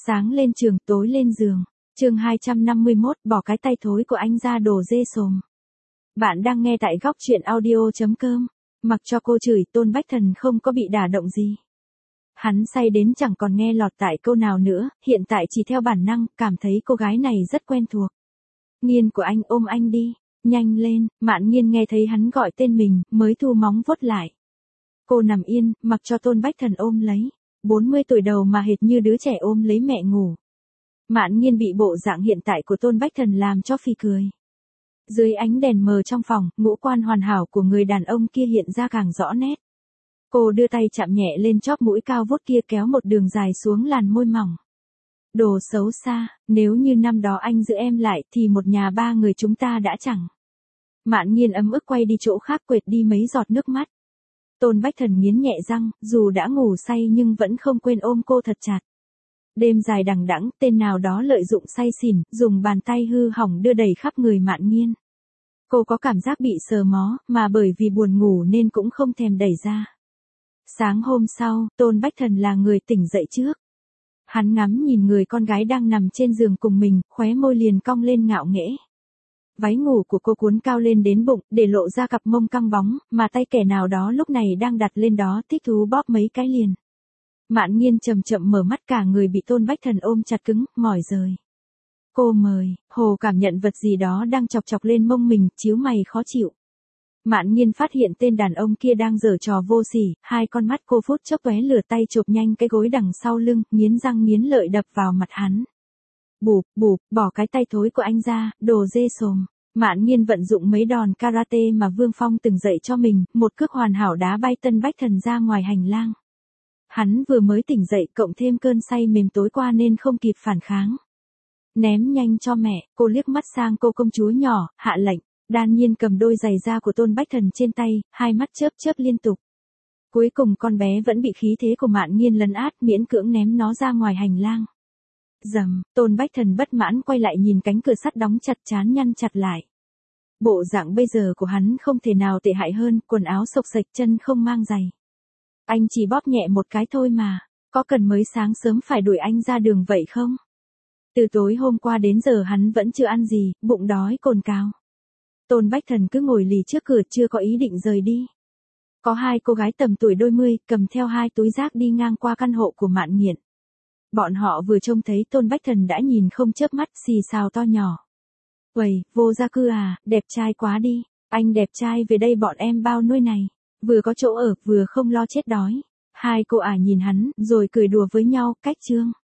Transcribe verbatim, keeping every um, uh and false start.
Sáng lên trường, tối lên giường. Chương hai trăm năm mươi mốt, bỏ cái tay thối của anh ra đồ dê sồm. Bạn đang nghe tại góc truyện audio chấm com. Mặc cho cô chửi, Tôn Bách Thần không có bị đả động gì. Hắn say đến chẳng còn nghe lọt tại câu nào nữa, hiện tại chỉ theo bản năng, cảm thấy cô gái này rất quen thuộc. Nghiên của anh, ôm anh đi, nhanh lên. Mạn Nghiên nghe thấy hắn gọi tên mình, mới thu móng vuốt lại. Cô nằm yên, mặc cho Tôn Bách Thần ôm lấy. bốn mươi tuổi đầu mà hệt như đứa trẻ ôm lấy mẹ ngủ. Mạn Nghiên bị bộ dạng hiện tại của Tôn Bách Thần làm cho phì cười. Dưới ánh đèn mờ trong phòng, ngũ quan hoàn hảo của người đàn ông kia hiện ra càng rõ nét. Cô đưa tay chạm nhẹ lên chóp mũi cao vút kia, kéo một đường dài xuống làn môi mỏng. Đồ xấu xa, nếu như năm đó anh giữ em lại thì một nhà ba người chúng ta đã chẳng. Mạn Nghiên ấm ức quay đi chỗ khác, quệt đi mấy giọt nước mắt. Tôn Bách Thần nghiến nhẹ răng, dù đã ngủ say nhưng vẫn không quên ôm cô thật chặt. Đêm dài đằng đẵng, tên nào đó lợi dụng say xỉn, dùng bàn tay hư hỏng đưa đầy khắp người Mạn Nghiên. Cô có cảm giác bị sờ mó, mà bởi vì buồn ngủ nên cũng không thèm đẩy ra. Sáng hôm sau, Tôn Bách Thần là người tỉnh dậy trước. Hắn ngắm nhìn người con gái đang nằm trên giường cùng mình, khóe môi liền cong lên ngạo nghễ. Váy ngủ của cô cuốn cao lên đến bụng, để lộ ra cặp mông căng bóng, mà tay kẻ nào đó lúc này đang đặt lên đó thích thú bóp mấy cái liền. Mạn Nghiên chậm chậm mở mắt, cả người bị Tôn Bách Thần ôm chặt cứng, mỏi rời. Cô mời, hồ cảm nhận vật gì đó đang chọc chọc lên mông mình, chíu mày khó chịu. Mạn Nghiên phát hiện tên đàn ông kia đang giở trò vô sỉ, hai con mắt cô phút chốc tóe lửa, tay chộp nhanh cái gối đằng sau lưng, nghiến răng nghiến lợi đập vào mặt hắn. Bụp, bụp, bỏ cái tay thối của anh ra, đồ dê sồm. Mạn Nghiên vận dụng mấy đòn karate mà Vương Phong từng dạy cho mình, một cước hoàn hảo đá bay Tôn Bách Thần ra ngoài hành lang. Hắn vừa mới tỉnh dậy, cộng thêm cơn say mềm tối qua nên không kịp phản kháng. Ném nhanh cho mẹ, cô liếc mắt sang cô công chúa nhỏ, hạ lệnh. Đan Nhiên cầm đôi giày da của Tôn Bách Thần trên tay, hai mắt chớp chớp liên tục. Cuối cùng con bé vẫn bị khí thế của Mạn Nghiên lấn át, miễn cưỡng ném nó ra ngoài hành lang. Dầm, Tôn Bách Thần bất mãn quay lại nhìn cánh cửa sắt đóng chặt, trán nhăn chặt lại. Bộ dạng bây giờ của hắn không thể nào tệ hại hơn, quần áo xộc xệch, chân không mang giày. Anh chỉ bóp nhẹ một cái thôi mà, có cần mới sáng sớm phải đuổi anh ra đường vậy không? Từ tối hôm qua đến giờ hắn vẫn chưa ăn gì, bụng đói cồn cào. Tôn Bách Thần cứ ngồi lì trước cửa, chưa có ý định rời đi. Có hai cô gái tầm tuổi đôi mươi, cầm theo hai túi rác đi ngang qua căn hộ của Mạn Nghiện. Bọn họ vừa trông thấy Tôn Bách Thần đã nhìn không chớp mắt, xì xào to nhỏ. Uầy, vô gia cư à, đẹp trai quá đi, anh đẹp trai về đây bọn em bao nuôi này. Vừa có chỗ ở, vừa không lo chết đói. Hai cô ả nhìn hắn, rồi cười đùa với nhau, cách chương.